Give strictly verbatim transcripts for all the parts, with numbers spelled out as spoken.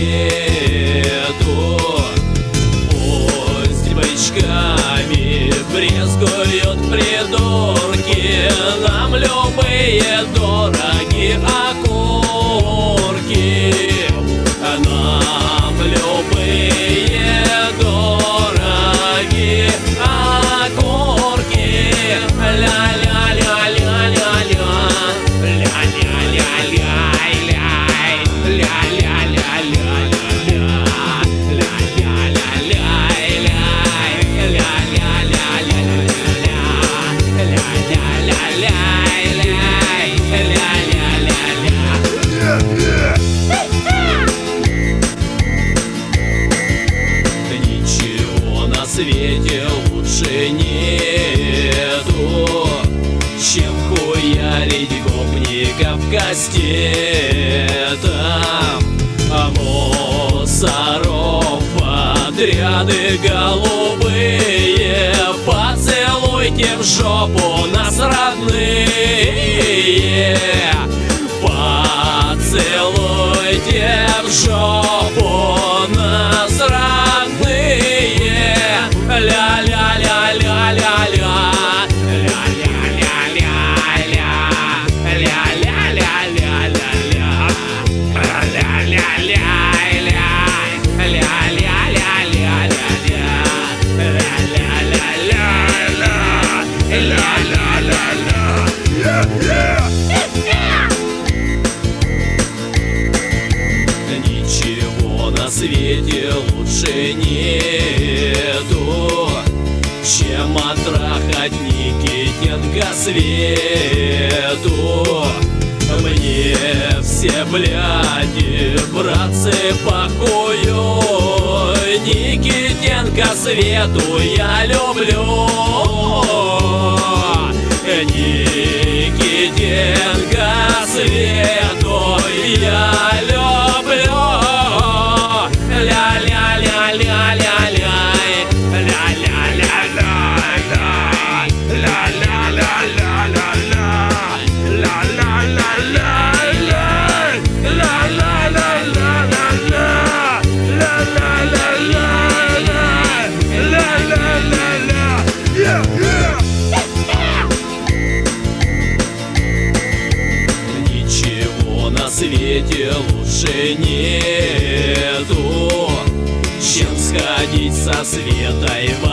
Пусть бычками брезгуют придурки, нам любые дороги окурки, нам любые дороги окурки. Ля-ля-ля-ля-ля-ля, ничего на свете лучше нету, чем хуярить гопников в кастетах, а мусоров отряды голубые. Поцелуйте в жопу нас, родные, поцелуйте в жопу нас, родные. Ля-ля-ля-ля-ля-ля, ничего на свете лучше нету, чем отрахать Никитенко Свету. Мне все бляди, братцы, похую, Никитенко Свету я люблю. Никитенко Свету я люблю. Ля-ля-ля-ля-ля-ля, ничего на свете лучше нету, чем сходить со Светой в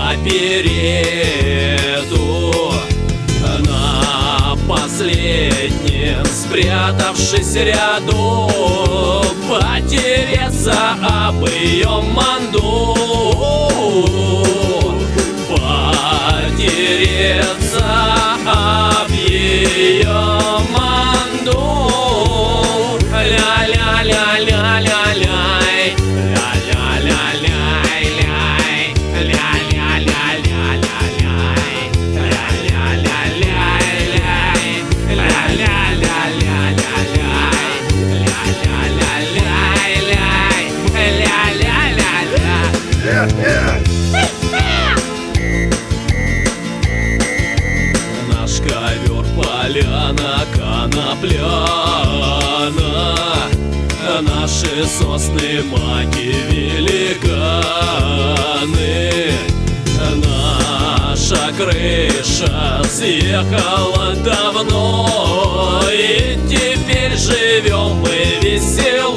оперету, на последнем спрятавшись ряду, потереться об ее манду, потереться об ее манду. Ля-ля-ля-ля-ля-ля, наш ковер поляна конопляна, наши сосны маки великаны, наша крыша съехала давно, и теперь живем мы весело.